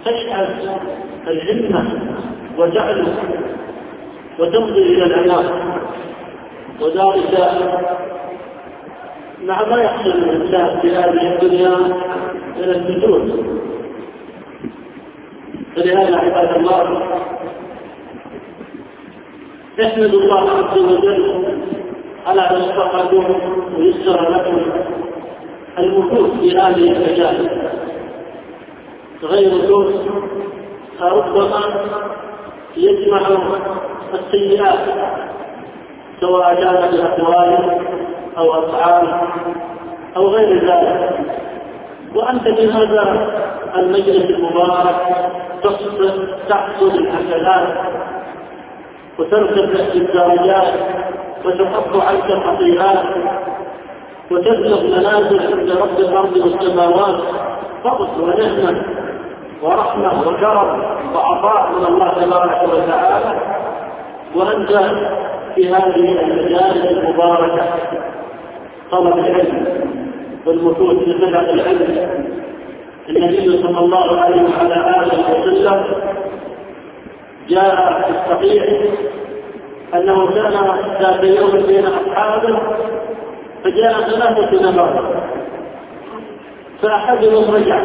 تشعل الهمة وتعلو وتمضي إلى العناء، وذلك مع ما يحصل الإنسان في هذه الدنيا من الفتور. فلهذا عباد الله احمد الله عز وجل على أن وفقكم ويسر لكم المكوث في هذه المجال غير دروس ربما يجمع السيئات سواء كانت بأقوال أو أفعال أو غير ذلك، وأنت في هذا المجلس المبارك تحصل الحسنات وترتفع الدرجات وتحط عنك الخطيئات وتبلغ منازل عند رب الأرض والسماوات، فضل ونعمة ورحمة وكرم وعطاء من الله تبارك وتعالى، وأنت في هذه المجالس المباركة طلب العلم والمكوث في طلب العلم. النبي صلى الله عليه وعلى آله وسلم جاء في الصحيح أنه كان ذات يوم بين أصحابه فجاء 3 نفر، فأحدهم رجع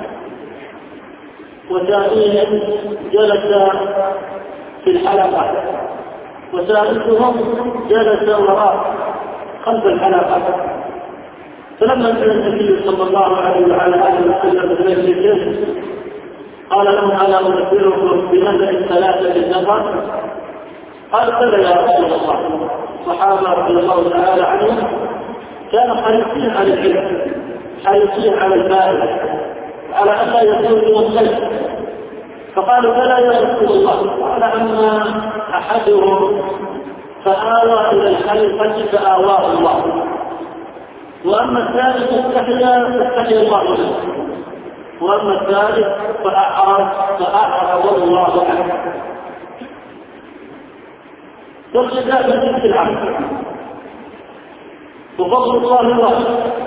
وثانيهم جلس في الحلقة وثالثهم جلس وراء خلف الحلقة. فلما كان النبي صلى الله عليه وعلى آله وسلم بمجلسه قال لهم: ألا أذكركم بنبأ 3 للنفر؟ قال: بلى يا رسول الله. الصحابة رضي الله تعالى عنهم كانوا حريصين على العلم، حريصين على الفائدة، على أن لا يكونوا الخير. فقالوا: بلى يا رسول الله. قال: أما أحدهم فآوى إلى الحلقة فآواه الله، وأما الثالث فاستحيا الله منه، وأما الثالث فأعرض الله عنه. والجزاء من جنس العمل، وفضل الله واحد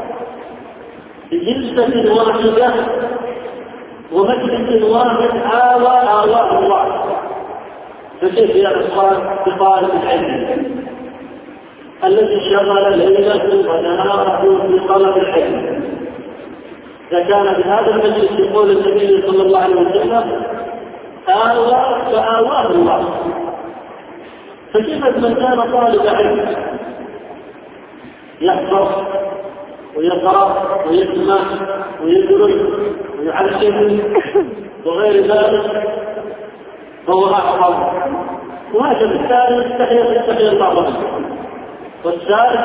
بجلسة واحدة ومجلس واحد آواه الله. فكيف يا إخوان بطالب العلم الذي شغل ليلة ونهاره في طلب العلم؟ إذا كان بهذا المجلس يقول النبي صلى الله عليه وسلم: آوى فآواه الله، فكيف من كان طالب علم يحفظ ويقرأ ويسمع ويدرس ويعلم وغير ذلك فهو أعظم. وهذا الثالث استحيا الله منه، والثالث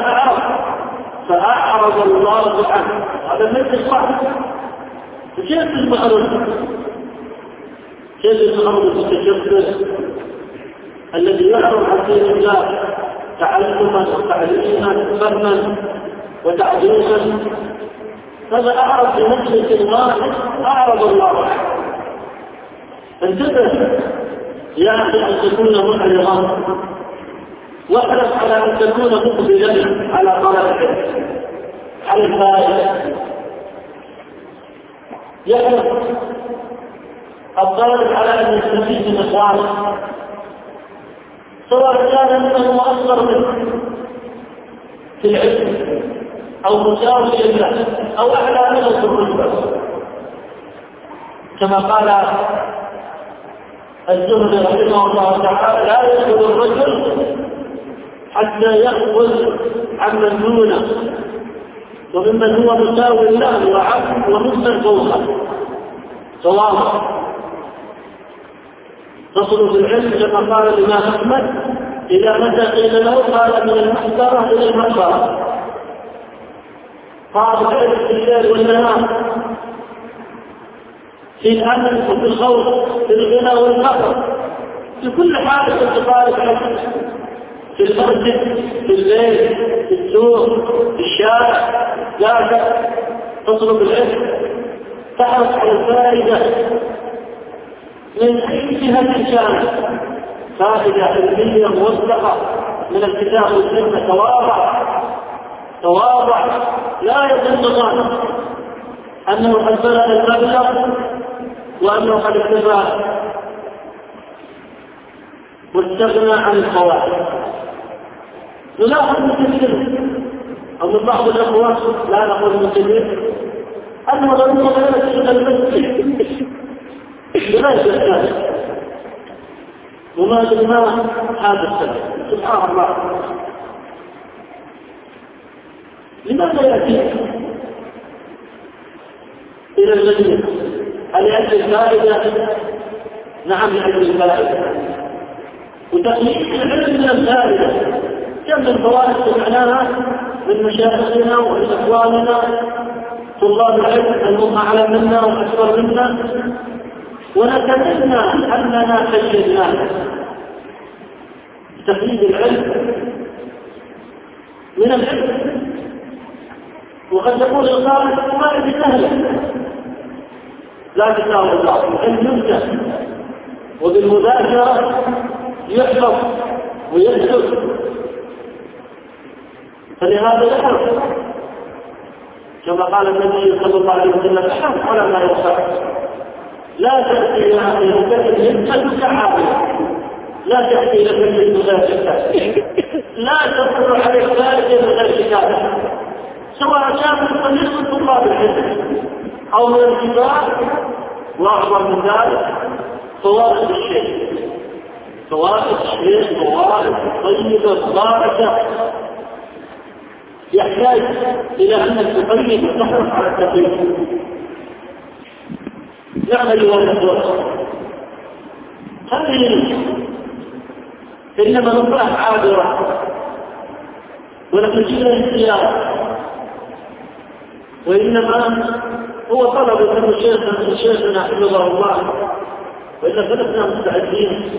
فأعرض الله عنه. هذا مثل واحد. فكيف المعرض؟ كيف المعرض المتكبر الذي يعرض عن دين الله تعلما وتعليما فهما وتعظيما؟ هذا أعرض بمجلس واحد أعرض الله عنه. انتبه يا أخي أن تكون معرضا، واحرص على أن تكون مقبلا على طلب العلم، على الفائدة. يحرص الطالب على أن يستفيد من إخوانه، سواء كان منه أصغر منه في العلم أو مساوي له أو أعلى منه في الرتبة، كما قال الزهري رحمه الله تعالى: لا يدخل الرجل حتى يأخذ عمن دونه وممن هو مساوي له وعم وممن فوقه سواء. تصل في العلم كما قال الإمام أحمد: إذا متى قيل له قال: من المحبرة إلى المحبرة. قال: العلم في الليل والنهار، في الأمن وفي الخوف، في الغنى والفقر، في كل حال تتطالب عنه، في المسجد، في الليل، في السوق، في الشارع، لا تطلب العلم، تحرص على الفائدة من أي جهة كانت، فائدة علمية موثقة من الكتاب والسنة. تواضع، لا يظن ظن أنه قد بلغ المبلغ وأنه قد اكتفى واستغنى عن الفوائد. نلاحظ كثير أو من بعض الأخوات، لا نقول المسلمين، أنه ضرورة غير الشيء المسلم بغير ذلك وما دمنا هذا السبب. سبحان الله، لماذا يأتي إلى المدينة؟ هل يأتي الفائدة؟ نعم يأتي الفائدة، وتقليد العلم من الفائدة. كم من فوائد سمعناها من مشايخنا ومن إخواننا طلاب العلم أنهم أعلم منا وأكثر منا، ونتمنى أننا خشيناه. تقليد العلم من العلم، وقد يقول القائل ما سهلة، لكن الله العلم يمكن وبالمذاكرة يحفظ ويكتب. فلهذا يحفظ كما قال النبي صلى الله عليه وسلم: احفظ ولا ما يخفى. لا تأتي إلى أخيك الهمة عابرة، لا تأتي إلى فجر غير شكاية، لا تقر عليك فائدة غير شكاية، سواء كان من طريق طلاب العلم أو من الكبار. وأعظم من ذلك فوائد الشيء، فوائد الشيء فوائد طيبة باركة، يحتاج إلى أنك تقيم وتحرص على التقييم. نعمل ونحرص هذه إنما نطلع عابرة ولكن جئنا السيارة، وإنما هو طلب من شيخنا حفظه الله، وإلا فلسنا مستعدين.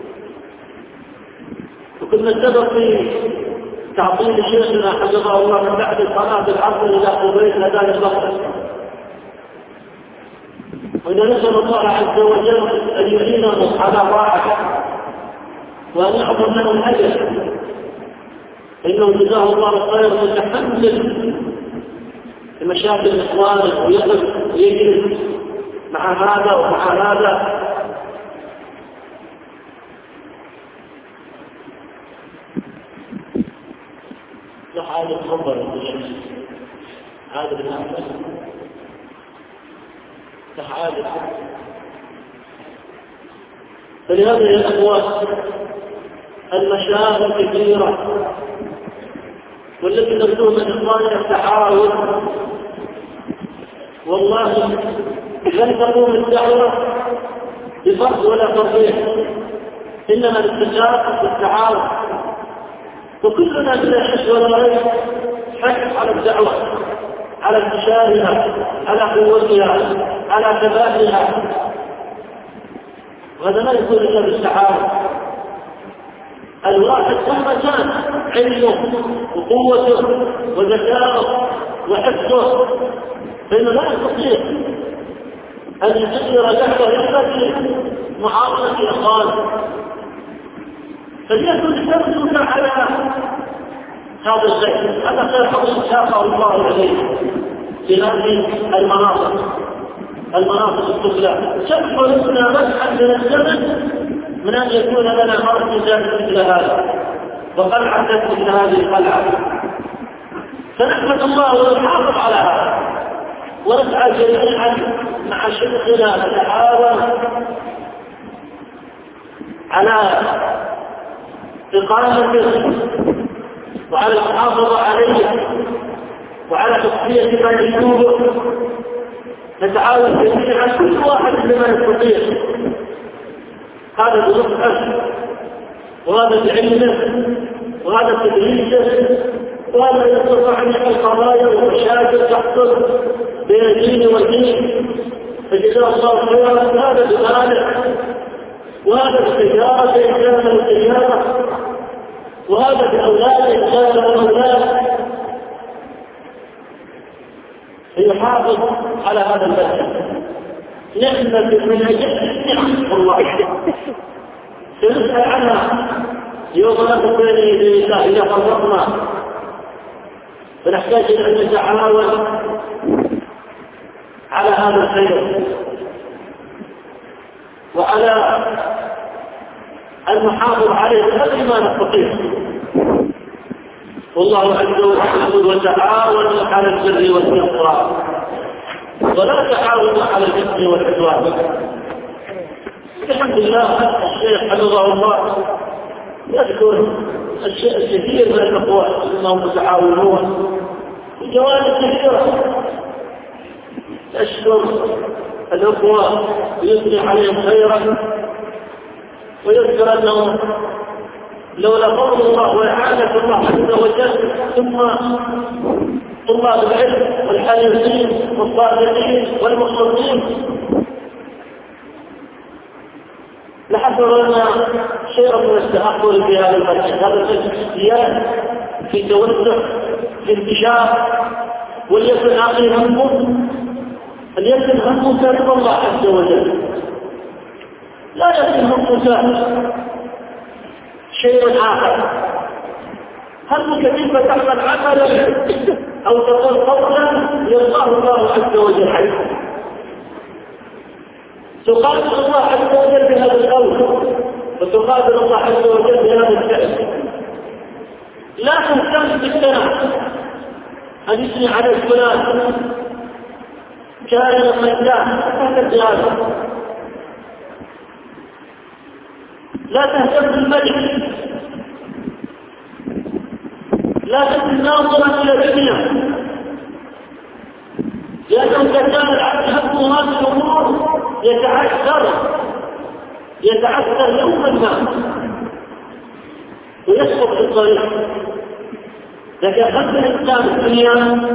وكنا السبب في تعطيل شيخنا حفظه الله من بعد صلاة العصر إلى قبيل أذان الظهر. وإذا نسأل الله عز وجل أن يعيننا على طاعته وأن يعظم لنا الأجر، إنه جزاه الله خير متحمل لمشاكل إخوانه ويقف ويجلس مع هذا ومع هذا. هذا الخبر هذا بالنسبة لحاجة. فلهذا يا أخوات المشاغل كثيرة، والتي نرجو من إخواننا التعاون. والله لن تقوم الدعوة بفرض ولا ترضيه، إنما الاتفاق والتعاون، وكلنا بلا شك ولا ريب حث على الدعوة، على انتشارها، على قوتها، على ثباتها. وهذا لا يكون إلا بالتعاون. الواحد مهما كان علمه وقوته وذكاؤه وحفظه، فإنه لا يستطيع أن يسير دعوة إلا بمعاونة إخوانه. فليكن يمسك على هذا الشيء. هذا خير حق شاقه الله عليه في هذه المناطق السفلى. شق لنا مسحا من الزمن من أن يكون لنا مركزا مثل هذا وقلعة مثل هذه القلعة. فنحمد الله ونحافظ على هذا، ونسعى جميعا مع شيخنا نتعاون على إقامته وعلى المحافظة عليه وعلى تصفية ما يشوبه. نتعاون جميعا كل واحد بما يستطيع، هذا بنصحه وهذا بعلمه وهذا بتدريسه، وهذا يستطيع أن يحل قضايا ومشاكل تحصل بين الدين والدين. فجزاه الله خيرا. هذا بماله، وهذا بالتجارة إن كان التجارة، وهذا بأولاد إن كان الأولاد، ليحافظ على هذا المسجد. نعمة من أجل نعم والله سنسأل عنها يوم نقف بين يدي الله إذا فرطنا. فنحتاج أن نتعاون على هذا الخير. وعلى أن نحافظ عليه بقدر ما نستطيع. والله عز وجل وتعاونوا على البر والتقوى ولا تعاونوا على الإثم والعدوان. الحمد لله الشيخ حفظه الله يذكر الشيء الكثير من الأخوات أنهم متعاونون في جوانب كثيرة. أشكر الأخوة ويثني عليهم خيرا ويذكر أنه لولا فضل الله وإعانة الله عز وجل ثم طلاب العلم والحارسين والصادقين والمخلصين لحصل لنا شيء من التأخر في هذا المجال. هذا الزيادة في توسع في انتشار وليكن عقل همه وليكن همه رضا الله عز وجل، لا يكن همه شيء آخر. همك كيف تعمل عملا أو تقول قولا يرضاه الله عز وجل عنه، تقابل الله عز وجل بهذا القول وتقابل الله عز وجل بهذا الفعل. لا تهتم بالثناء أن يثني على فلان كان من كان، لا تهتم بالملك، لا تكن ناظرا إلى الدنيا، لأنه كان العبد همه هذه الأمور يتعثر يوما ما ويسقط في الطريق. لكن هم الإنسان الدنيا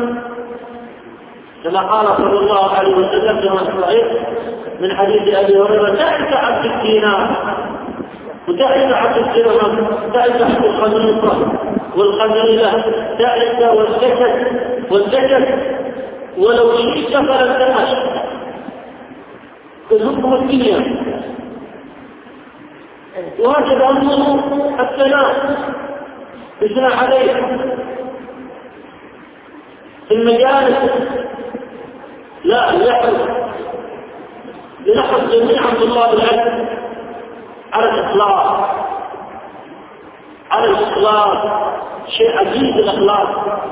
كما قال صلى الله عليه وسلم كما صحيح من حديث أبي هريرة: تعس عبد الدينار وتعس عبد الدرهم، تعس عبد الخميصة والقميلة، تعس والزكت ولو شئت فلن تنعش. الحكم الدنيا وهكذا أمره الثناء يثنى عليه في المجالس. لا يحرص لنحرص جميعا طلاب العلم على الإخلاص شيء عزيز الإخلاص.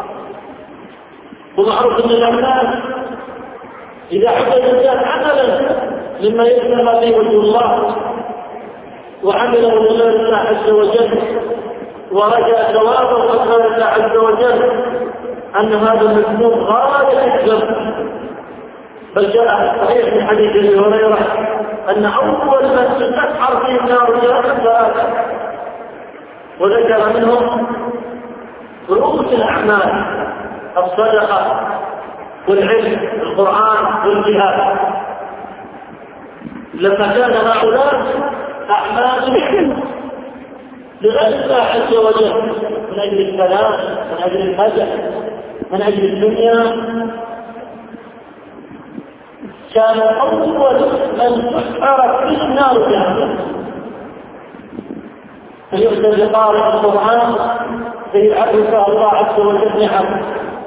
ومعروف أن الناس إذا عمل الإنسان عملا مما يبنى به وجه الله وعمله لله الله عز وجل ورجع ثوابه وأكرم الله عز وجل أن هذا المذنوب غاية الذنب. بل جاء الصحيح في حديث ابي هريره ان اول من تسحر فيه النار جهنم ثلاثه، وذكر منهم رؤوس الاعمال: الصدقه والعلم القران والجهاد. لما كان هؤلاء اعمالهم لغير الله عز وجل من اجل السلام، من اجل المدح، من اجل الدنيا، كان أول من تحرك فيه النار جهنم. فيؤتى بقارئ القرآن فيعرف الله عز وجل نعمه،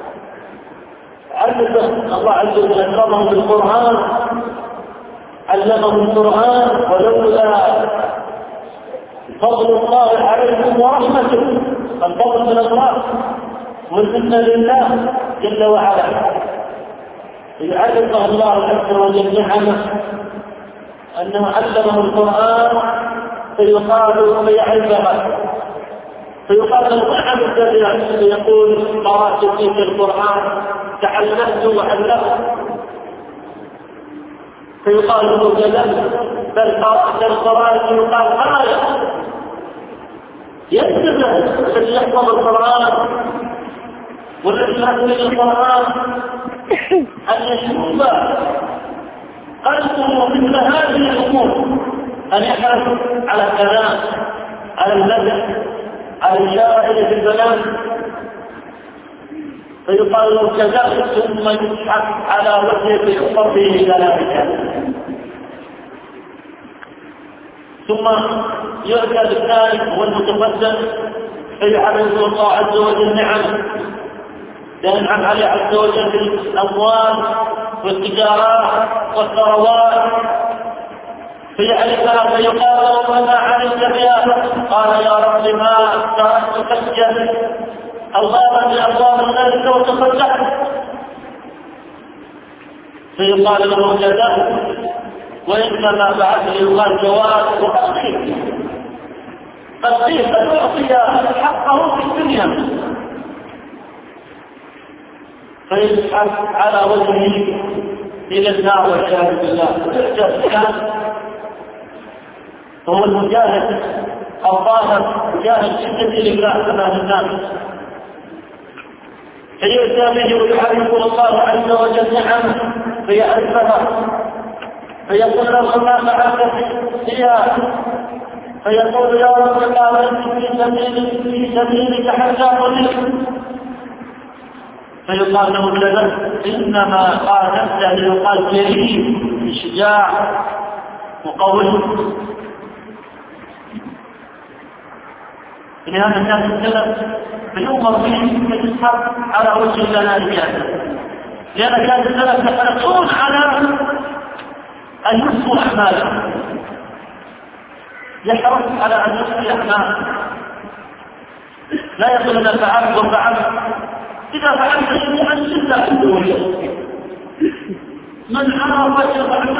عرف الله عز وجل أكرمه بالقرآن، علمه القرآن، ولولا فضل الله عليكم ورحمته، الفضل من الله والمنة لله جل وعلا. يعرف الله عز وجل نعمه أنه علمه القرآن فيقال ويعرفها، فيقال النعم الكبيرة، يقول: قرأت فيك القرآن تعلمت وعلمت، فيقال له: كذبت، بل قرأت القرآن، فيقال: آية. يكتب الذي يحفظ القرآن والذي يحفظ القرآن أن يشوف قلبه مثل هذه الأمور، أن يحرص على الكلام، على المدح، على الإشارة إلى البنات، فيقال له: كذبت، ثم يسحب على وجهه يحفظ به كلامك، ثم يؤتى بالثالث والمتقدم فيعرض الله عز وجل نعمه، ينعم عليه عز وجل بالأموال والتجارات والثروات، فيعرفها فيقال له ماذا علمت بها؟ قال يا رب ما تركت سجدا أو بابا لأبواب النار وتصدقت. فيقال له كذا، وإنما بعث يقال جواد وقصير قد أعطي حقه في الدنيا، فيسحب على وجهه إلى النار والعياذ بالله. هو المجاهد الظاهر مجاهد جدا لله أمام الناس، فيؤتى به ويعرف الله عز وجل نعمه فيعرفها، فيقول له ما فعلت فيها، فيقول يا رب قال في سبيلك حتى قلت، فيقال له كذا إنما قال ليقال كريم شجاع وقوي. لهذا كان السلف فيؤمر به فيسحب على وجه الجنازة، لأن كان السلف يحرصون على أن يحصوا أعماله، يحرص على أن يحصي أعماله، لا يقول أنا فعلت وفعلت. إذا فعلت شيئا إلا عنده من عرف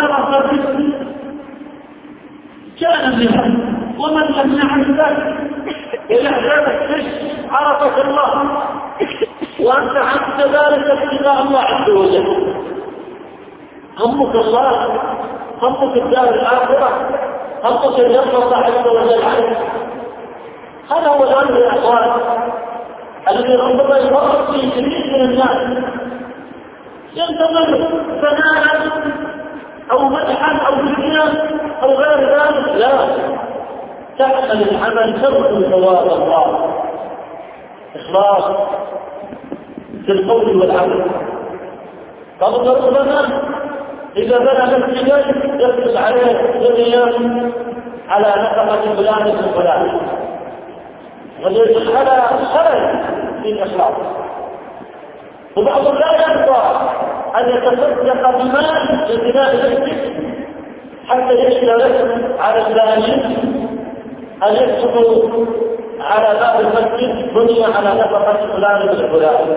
كان بها، ومن لم يعرف ذلك إلى ذلك عرفك الله، وأنت عبد ذلك ابتغاء الله عز وجل. همك الله، همك الدار الآخرة، همك يرضى الله عز وجل عنك. هذا هو الأمر يا أخوان الذي ربما يفرط فيه كثير من الناس، ينتظر ثناء أو مدحا أو دنيا أو غير ذلك. لا، تعمل العمل ترجو ثواب الله، إخلاص في القول والعمل. قبل ربما إذا بلغ السجن يفرض عليه دنيا على نفقة فلان وفلان، ويجب على خلل في الإخلاص. وبعضهم لا يرضى أن يتصدق بمال لبناء المسجد حتى يشترط على الثاني أن يكتبوا على باب المسجد بني على نفقة فلان وفلان.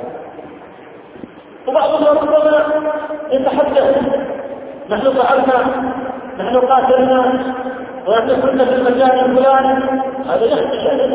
وبعضهم ربما يتحدث نحن فعلنا، نحن قاتلنا، ونحن كنا في المكان الفلاني. هذا يخشى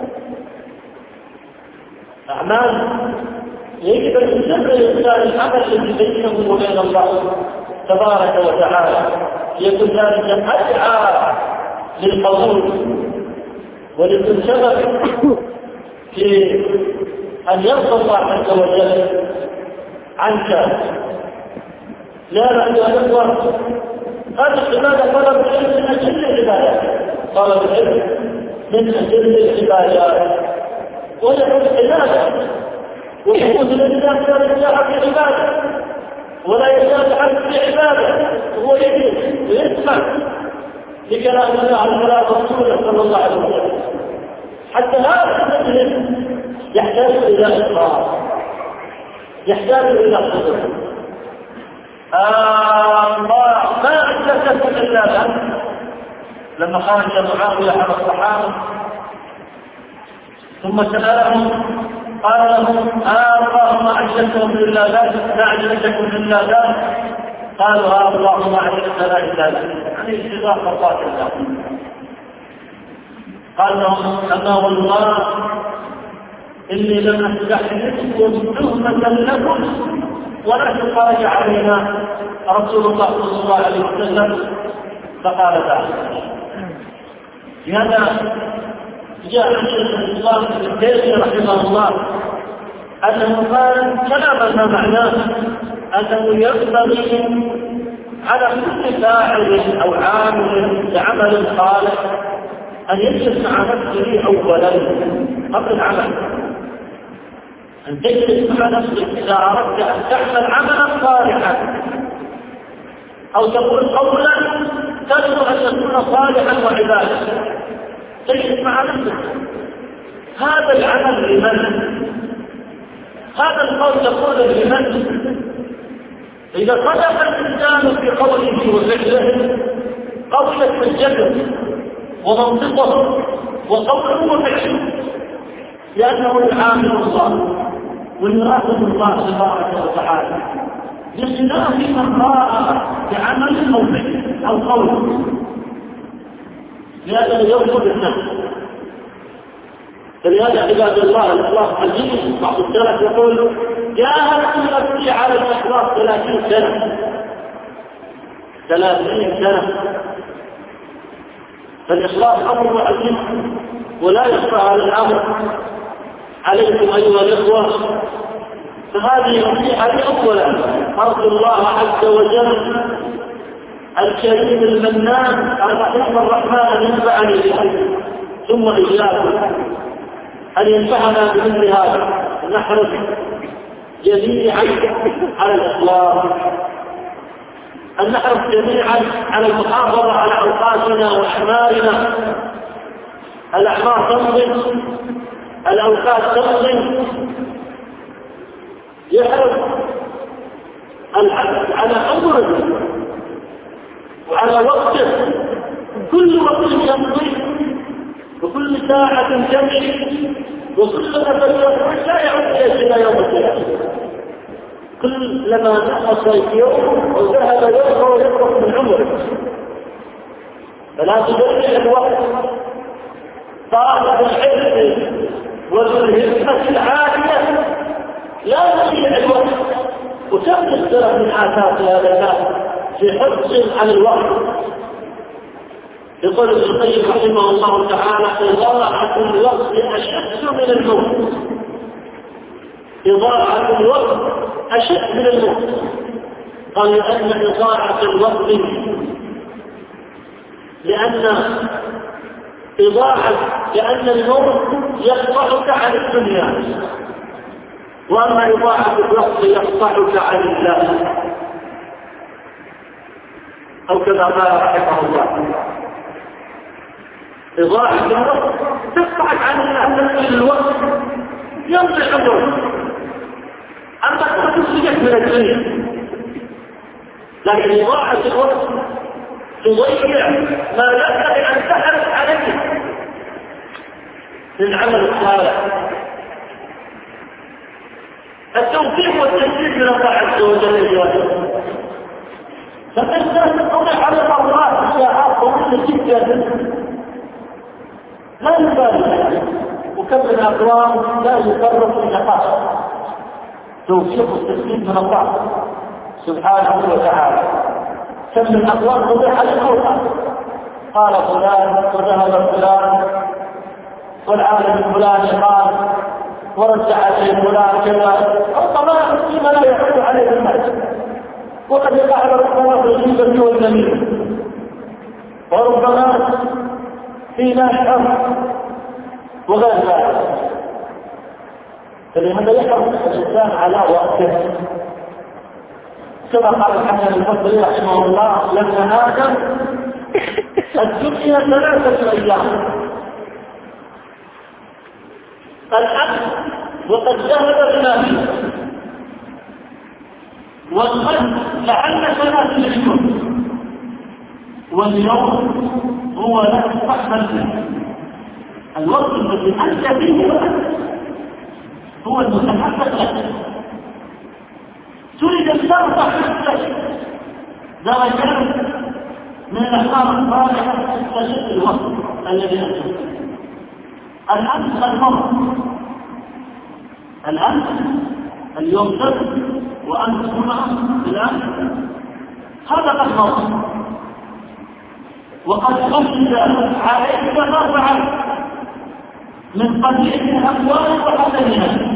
أعمال يجب أن يسر الإنسان العمل الذي بينه وبين الله تبارك وتعالى، يكون ذلك أدعى للقبول وللانشغال في أن يرضى الله عز وجل عنك. لا أيها الأخوة، هذه العبادة طلب العلم من أجل العبادات، طلب العلم من أجل العبادات، ويكون عبادة ويكون الإنسان لا يتجاهل في عبادة ولا يتجاهل في عبادة، هو يجب ويسمع لكلام الله على كلام رسوله صلى الله عليه وسلم. حتى هذا المجلس يحتاج إلى إقرار، يحتاج إلى صدق. ما أجلسكم إلا ذلك. لما خرج معاوية على الصحابة ثم سألهم قال لهم اللهم أجلسكم إلا ذلك، لا أجلسكم إلا ذلك. قالوا اللهم أجلسنا إلا ذلك، يعني اتباع خطاة الله. قال لهم أما والله إني لم أستحلفكم تهمة لكم ولكن خرج علينا رسول الله صلى الله عليه وسلم فقال ذلك. لهذا جاء عن شيخ الإسلام ابن تيمية رحمه الله أنه قال كلام ما معناه أنه ينبغي على كل فاعل أو عامل لعمل صالح أن يجلس مع نفسه أولا قبل العمل، أن تجلس مع نفسك إذا أردت أن تعمل عملا صالحا أو تقول قولا ترجو أن تكون صالحا وعبادة، تجلس مع نفسك. هذا العمل لمن؟ هذا القول تقول لمن؟ إذا صدق الإنسان في قوله وفعله قوية في الجسد ومنطقه وقوله وفعله، لأنه يعامل الله ويراقب الله تبارك وتعالى بخلاف من راى بعمل أو فعل أو قول، لأنه يرفض النفس. فلهذا عباد الله الإخلاص عزيز. بعض السلف يقول جاهدت نفسي على الإخلاص 30 سنة. فالإخلاص أمر عزيز ولا يخفى على الأمر عليكم أيها الإخوة. فهذه نصيحة أولا أرجو الله عز وجل الكريم المنان الرحيم الرحمن أن ينفعني به ثم إياكم أن ينفعنا بمثل هذا. نحرص جميعا على الإخلاص، أن نحرص جميعا على المحافظة على أوقاتنا وأعمارنا. الأعمار تمضي، الأوقات تمضي. يحرص العبد على أمره وعلى وقته، كل وقت يمضي وكل ساعة تمشي وكل نفس يخرج لا يعود إلى يوم القيامة. كلما نقص يوم وذهب يوم ويخرج من عمره. فلا تضيع الوقت. طالب العلم والهمة العالية لا تضيع الوقت، وكم تختلف من آثار هذا الناس في حرص على الوقت. يقول ابن القيم رحمه الله تعالى إضاعة الوقت أشد من الموت. إضاعة الوقت أشد من الموت. قال لأن إضاعة الوقت لأن الموت يقطعك عن الدنيا، وأما إضاعة الوقت يقطعك عن الله، أو كما قال رحمه الله. إضاعة الوقت تقطعك عن الله، تقتل الوقت يمضي عمرك. أما تخرجك من الدنيا، لكن إضاعة الوقت تضيع ما ينبغي أن تحرص عليه للعمل الصالح. التوفيق والتسديد من الله عز وجل. فالناس تطلع على الأوقات ساعات طويلة جدا لا يبالي، وكم من أقوام لا يقرب في نقاش. توفيق والتسديد من الله سبحانه وتعالى. كم من أقوام تضيع على الأوقات. قال فلان وذهب فلان والعالم الفلاني قال ورد عليه فلان كذا، ربما فيما لا يعود عليه الناس، وقد يقع ربما في الغيبة والنميمة، وربما في نشر وغير ذلك. فلهذا يحرص الإنسان على وقته. كما قال الحسن البصري رحمه الله لما آدم الدنيا 3 أيام، الأمس وقد ذهب الناس، والغد لعل 3 أشهر، واليوم هو لا تستقبل فيه. الوقت الذي أنت فيه هو المتحدث لك. تريد أن ترفع نفسك درجات من الأخبار الصالحة تستشف الوقت الذي أنت فيه. الأمس المرض، الأمس اليوم سبت وأمس جمعة، الآن هذا قد مر وقد خشي عليك ما فعلت من قليل أقوال وحسنها،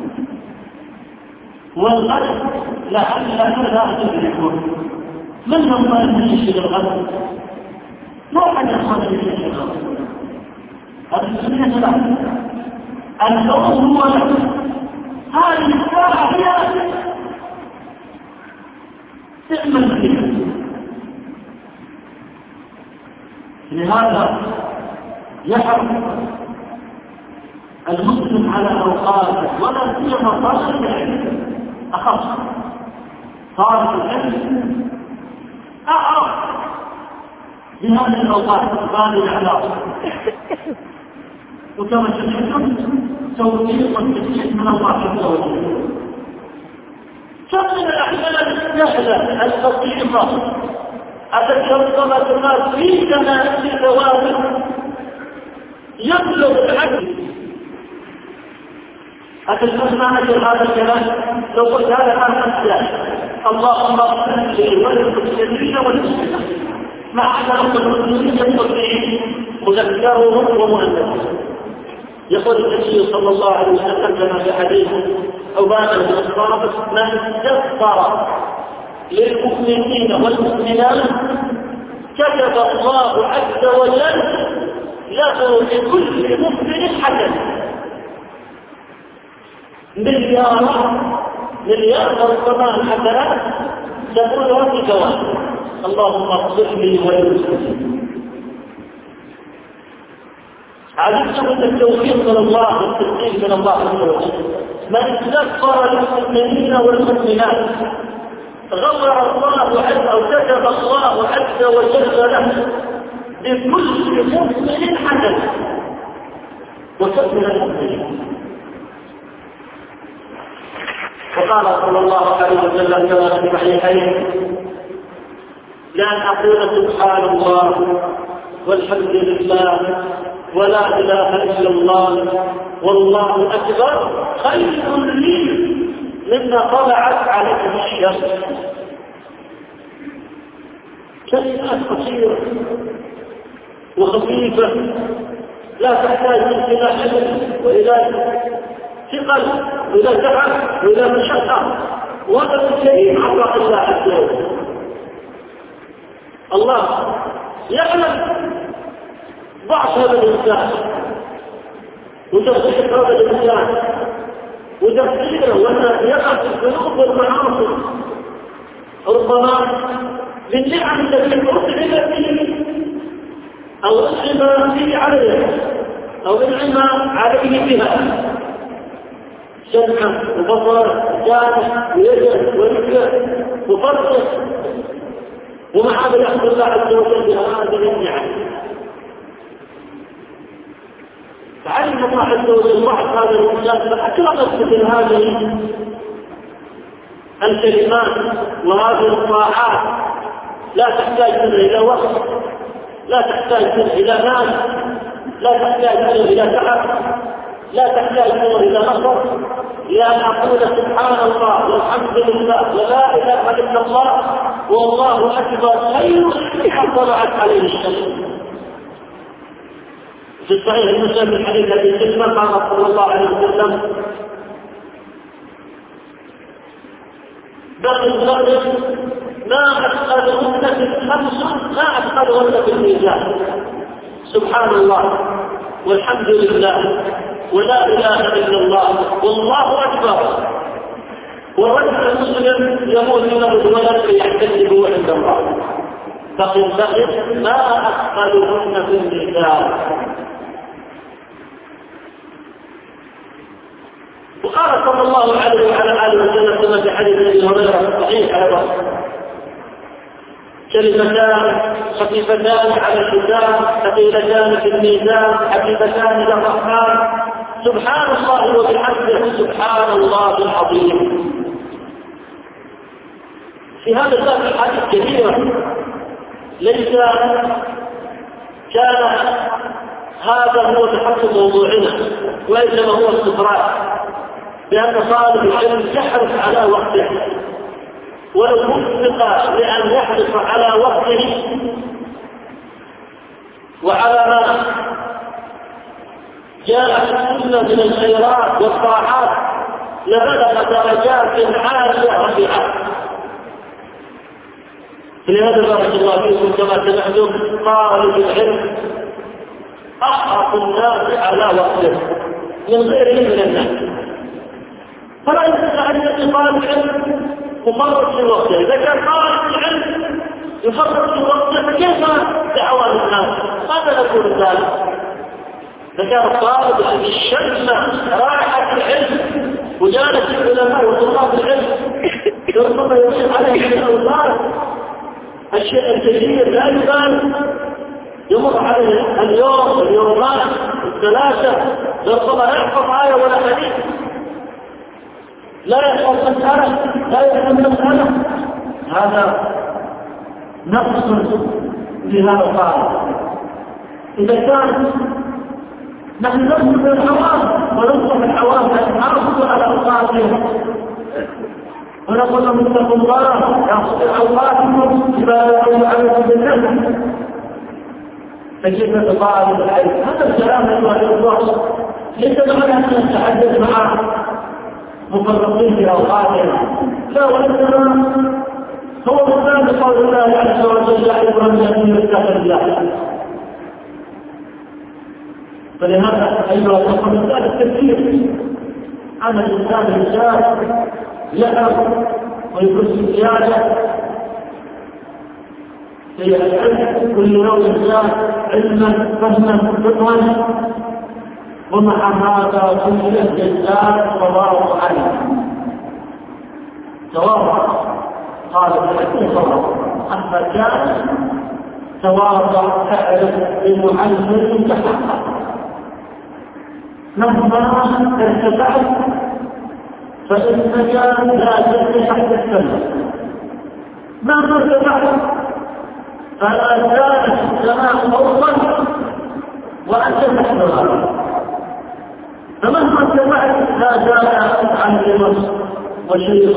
والغد لعلك لا تدركه. من يضمن أن يشهد الغد؟ لا أحد يضمن أن يشهد الغد. هذه السنة لا. اليوم هو له، هذه الساعة هي تعمل فيها. لهذا يحرص المسلم على أوقاته، ولا سيما طالب العلم أخص. طالب العلم أعرف بهذه الأوقات وهذه الأعراض. وكما سمعتم توفيق والتسليم من الله عز وجل. كم من الأحوال السهلة البسيطة أتكرمت الناس في تناسي ثوابت يبلغ العقل. أتسمع هذا الكلام لو قلت هذا ما أسلم اللهم اغفر لي وللمسلمين والمسلمات مع أن المسلمين المطيعين مذكرهم ومؤنثهم. يقول النبي صلى الله عليه وسلم كما في حديث عبادة بن الصامت: من كفر للمؤمنين والمؤمنات كتب الله عز وجل له لكل مؤمن حسنة. مليار الصلاة حسنات تقولها في ثواب. اللهم اغفر لي وللمسلمين. علمتم ان التوفيق من الله والتسليم من الله عز وجل. من كفر للمؤمنين والمؤمنات غفر الله عز او كتب الله عز وجل له لكل مؤمن حسنة وكفر المؤمنين. وقال صلى الله عليه وسلم كما في الصحيحين: لأن أقول سبحان الله والحمد لله ولا إله إلا الله والله أكبر خير لي مما طلعت عليه الشمس. كلمات قصيرة وخفيفة لا تحتاج إلى حدث وإلى ثقل وإلى تعب وإلى مشقة، وهذا الكريم عطاء الله عز وجل. الله يعلم ضعف هذا الإنسان وتفسير هذا الإنسان وتفسيره وأن يقع في الذنوب والمعاصي ربما بالنعم التي أنعم به أو أنعم به عليه أو أنعم عليه بها، سمع وبصر جانب ويد ورجل وفرق، ومع هذا يحمد الله عز وجل بهذه النعم. فعلم الله عز وجل ضعف هذا الانسان فاكرمت مثل هذه الكلمات وهذه الطاعات. لا تحتاج منه الى وقت، لا تحتاج منه الى مال، لا تحتاج منه الى تعب، لا تحتاج منه الى نصر، لان اقول سبحان الله والحمد لله ولا اله الا الله والله اكبر خير مما طلعت عليه الشمس. في الصحيح المسلم من حديث ابي سلمة قال صلى الله عليه وسلم: بقي الرجل ما أثقلهن في الخمس ما أثقلهن في الميزان. سبحان الله والحمد لله ولا إله إلا الله والله أكبر. والرجل المسلم يموت له الولد فيحتسبه عند الله. بقي ما أثقلهن في الميزان. وقال صلى الله عليه وعلى آله وسلم في حديث ابي هريرة الصحيح أيضا: كلمتان خفيفتان على اللسان ثقيلتان في الميزان حبيبتان إلى الرحمن سبحان الله وبحمده سبحان الله العظيم. في هذا الباب احاديث كثيرة، ليس كان هذا هو تحدث موضوعنا وإنما هو استطراد، لأن طالب العلم يحرص على وقته، ولو وفق لأن يحرص على وقته وعلى ما جاء السنة من الخيرات والطاعات لبلغ درجات عالية رفيعة. فلهذا بارك الله فيكم كما سمعتم طالب العلم أحرص الناس على وقته من غيره من الناس، فلا يستطيع أن يأتي طالب العلم مفرط في وقته. إذا كان طالب العلم يفرط في وقته فكيف دعوة الناس؟ ماذا نقول ذلك؟ إذا كان الطالب الذي الشمس راحة العلم وجالس العلماء وطلاب العلم ربما يصير عليه من الأوزار الشيء الكثير لا يبال يمر عليه اليوم اليومان الثلاثة ربما لا يحفظ آية ولا حديث، لا يحفظ مسألة، لا يفهم مسألة. هذا نقص في هذا القائد. إذا كان نحن ننصف الحوام وننصف الحوام أن نعرض على أوقاتهم ونقول لهم اتقوا الله يعصر أوقاتكم بما يعود عليكم بالنسبة. فكيف تطالب العلم؟ هذا الكلام أيها الأخوة ليس معنى أن نتحدث مع مفرطين في أوقاتهم، لا، وإنما هو مثال قول الله عز وجل يعلم أن يتقي الله. فلهذا أيها الأخوة مثال التفكير أن الإنسان الإنسان يعلم ويكون زيادة في العلم كل يوم زاد علما فهما فقها، ومع هذا كل الزاد تواضع عنه تواضع. قال الحكم تواضع، أما كان تواضع تعرف بمعلم تحقق مهما ارتفعت فإنك لا تجد تحت السماء، مهما ارتفعت فلا زالت السماء فوقا وأنت تحت الأرض، فمهما ارتفعت لا زال عن النص وشيخ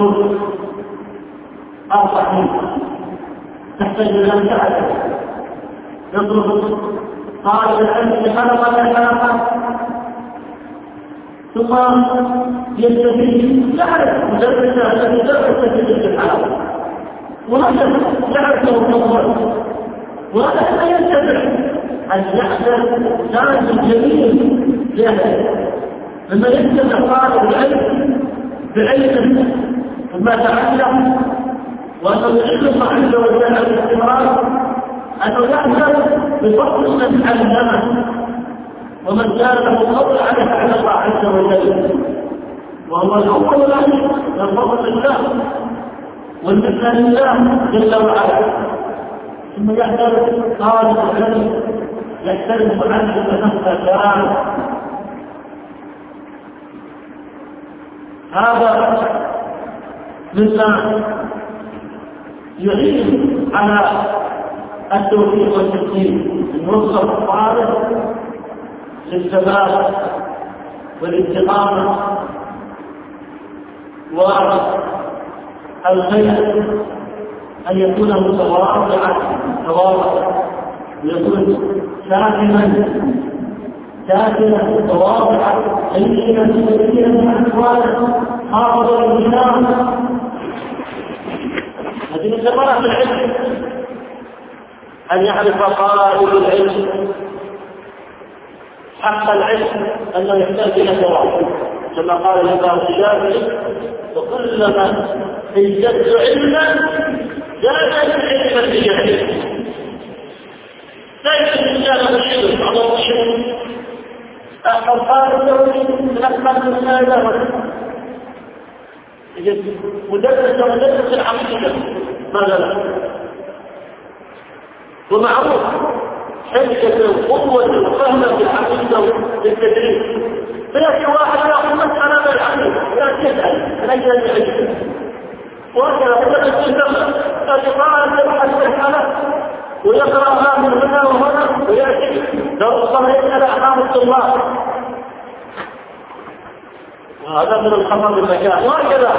أرفع منك، تحتاج إلى أن تعرف يضرب قال العلم خلق الحلقة ثم يستفيد يعرف مدرسة التي درست في الحلقة وهذا يعرفه التطور، وهذا لا ينتبه أن يحدث درس جميل له لما يتبع طالب العلم بعلم ما تعلم وأنه يعلم عنده وجهه الاستمرار، أنه يحدث بفضل من علمه ومن كان له فضل على الله عز وجل، وهو الأول له من فضل الله والمثل لله جل وعلا. ثم يحترم طالب العلم يحترم عنه نفسه. هذا مما يعين على التوفيق والتسليم، نوصل الطالب للثبات والاستقامة والخير، أن يكون متواضعا ويكون ساكنا متواضعا لينا سكينا أحوالا حافظا للناس. هذه من ثمرات العلم أن يعرف قائد العلم حق العلم أنه يحتاج إلى تواضع، كما قال الإمام الشافعي: وكلما ازددت علما زاد العلم بجهله. ليس الإنسان مشهور على المشهور القائد من أكمل المسائل مدرس العقيدة مثلا، ومعروف حجة وقوة وفهمة في العقيدة والتدريس، فيأتي واحد يأخذ مسألة من العقيدة لا تسأل من أجل العلم، وهكذا مدرس الزمن يأتي قائد يبحث مسألة ويقرأها من هنا وهنا ويأتي لو أصلا يسأل أحكام الطلاب، وهذا من الخطر بالمكان. وهكذا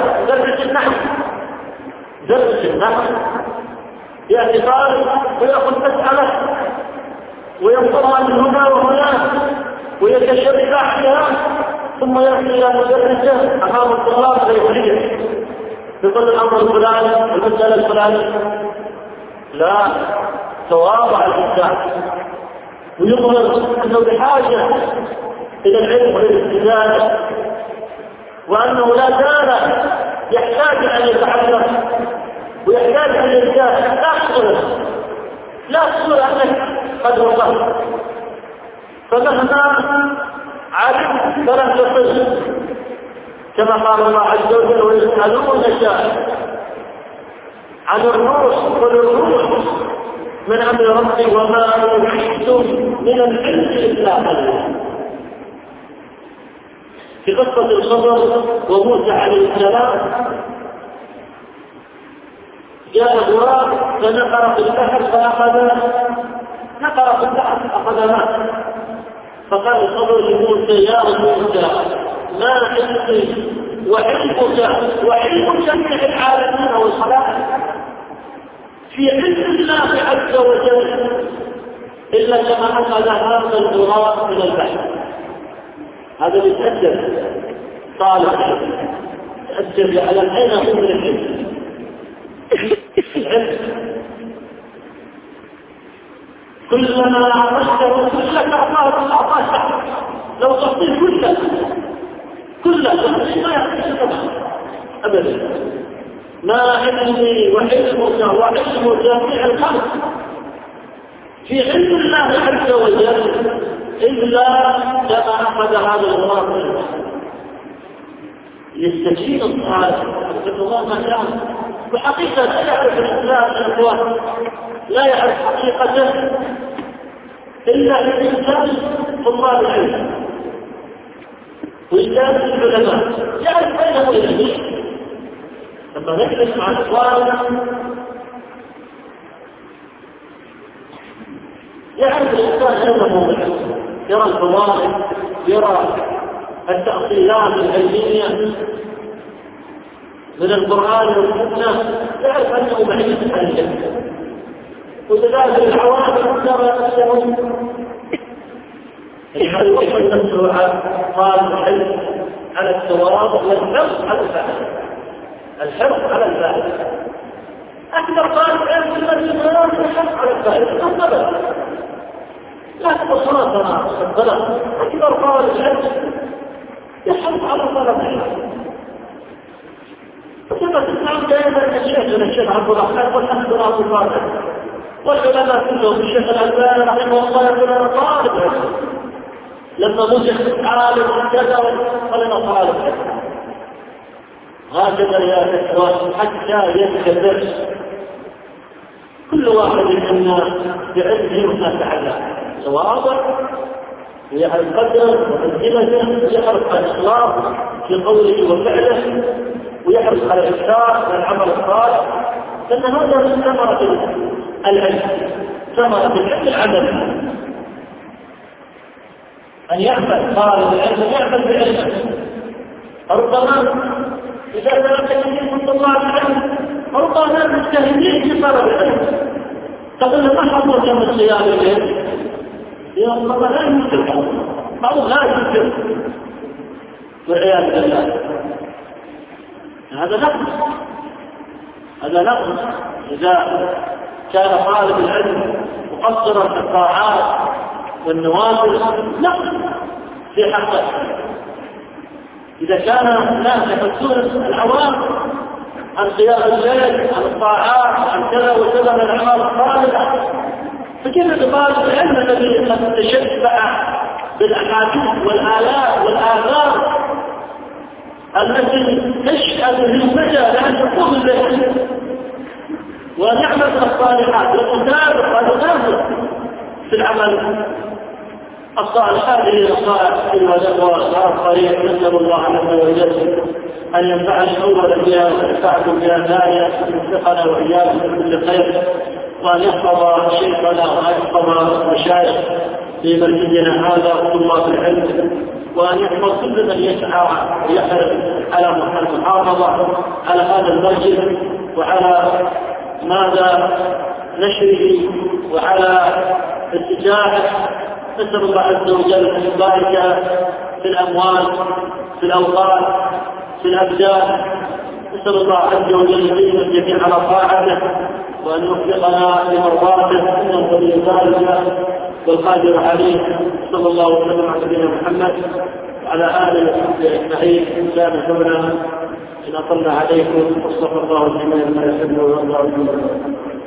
درس النحو يأتي طالب ويأخذ مسألة وينظرها من هنا وهنا ويتشبع فيها، ثم يأتي إلى مدرسه أمام الطلاب فيخرجه بكل الأمر الفلاني والمسألة الفلانية. لا، تواضع الإنسان ويظهر أنه بحاجة إلى العلم والاستزادة، وأنه لا زال يحتاج أن يتعلم ويحتاج أن يزداد. لا تصل أنك قد وصلت، فمهما علمت فلن تصل، كما قال الله عز وجل: ويسألونك عن الروح قل الروح من أمر ربي وما أوحيتم من العلم إلا قليلا. في قصة الخضر وموسى عليه السلام جاء غراب فنقر في البحر نقر في البحر أخذ ماء، فقال الخضر لموسى يا موسى ما علمي وعلمك جميع العالمين والخلائق في علم الله عز وجل إلا كما أخذ هذا الغراب من البحر. هذا يتأدب طالب يتأدب على أين هو من العلم. كلما عرفته كلك أعطاه لو تحصيل كله ما يحصيل أبدا. ما علمي وعلمك وعلم جميع الخلق في علم الله عز وجل إلا كما أخذ هذا الغراب يستشير الصالح الله ما شاء. بحقيقة لا يعرف الإسلام الأخوان، لا يعرف حقيقته إلا الإنسان طلاب العلم وإنسان العلماء يعرف أين هو العلم. لما نجلس مع الإخوان يعرف الإنسان أين هو العلم، يرى الفوائد، يرى التأصيلات العلمية من القرآن والسنة، يعرف أنه بعيد عن الجنة. وتدافع العوامل ترى نفسهم يحرصون نفسه قال الحرص على الثواب والحرص على الفعل. الحرص على الفعل أكثر طالب علم في المسجد الحرص على الفعل الصلاة، لا الصلاة أكثر طالب علم يحرص على طلب العلم. كما تسمعون دائما الشيخ عبد الرحمن والحمد لله أبو الفاتح والعلماء كلهم الشيخ الألباني رحمه الله يقول أنا طالب علم، لما مزح عالم كذا قال أنا طالب علم. هكذا يا إخوان حتى يتكلم كل واحد منا بعلمه ما تعلم، سواء ويعرف قدره وتنزيله، ويعرف الإخلاص في قوله وفعله، ويحرص على الإكثار من العمل الصالح، لأن هذا من ثمرة العلم، ثمرة العلم العمل. أن يعمل طالب العلم يعمل بعلمه. ربما إذا كانت من طلاب العلم ربما مجتهدين في طلب العلم، تقول ما حضرت من صيام الليل يا الله لا يمكن أو لا يمكن والعياذ بالله. هذا نقص إذا كان طالب العلم مقصرا في الطاعات والنوافل، نقص في حقه. إذا كان الناس يحسون العوام عن قيام الليل، عن الطاعات، عن كذا وكذا من الأعمال الصالحة، فكيف طالب العلم الذي قد تشبع بالأحاديث والآيات والآثار التي تشهد للمجال أن تقوم به ونعمل الصالحات وتنافق في العمل الصالح؟ هذه الصالح والآخرين. نسأل الله عز وجل أن ينفعنا أولا بها وينفعكم بها ثانيا، أن يوفقنا وإياكم بكل خير، وأن يحفظ شيخنا ويحفظ مشايخ في مسجدنا هذا وطلاب العلم، وأن يحفظ كل من يسعى ويحرص على المحافظة على هذا المسجد وعلى ماذا نشره وعلى اتجاهه. نسأل الله عز وجل أن يبارك في الأموال، في الأوقات، في الأبدان. نسأل الله عز وجل أن يعين الجميع على طاعته وأن يوفقنا لمرضاته، إنه ولي ذلك والقادر عليه. صلى الله وسلم على سيدنا محمد وعلى آله وصحبه أجمعين. لا نحن إن أطلنا عليكم واستغفر الله الجميع ما يحب ويرضى.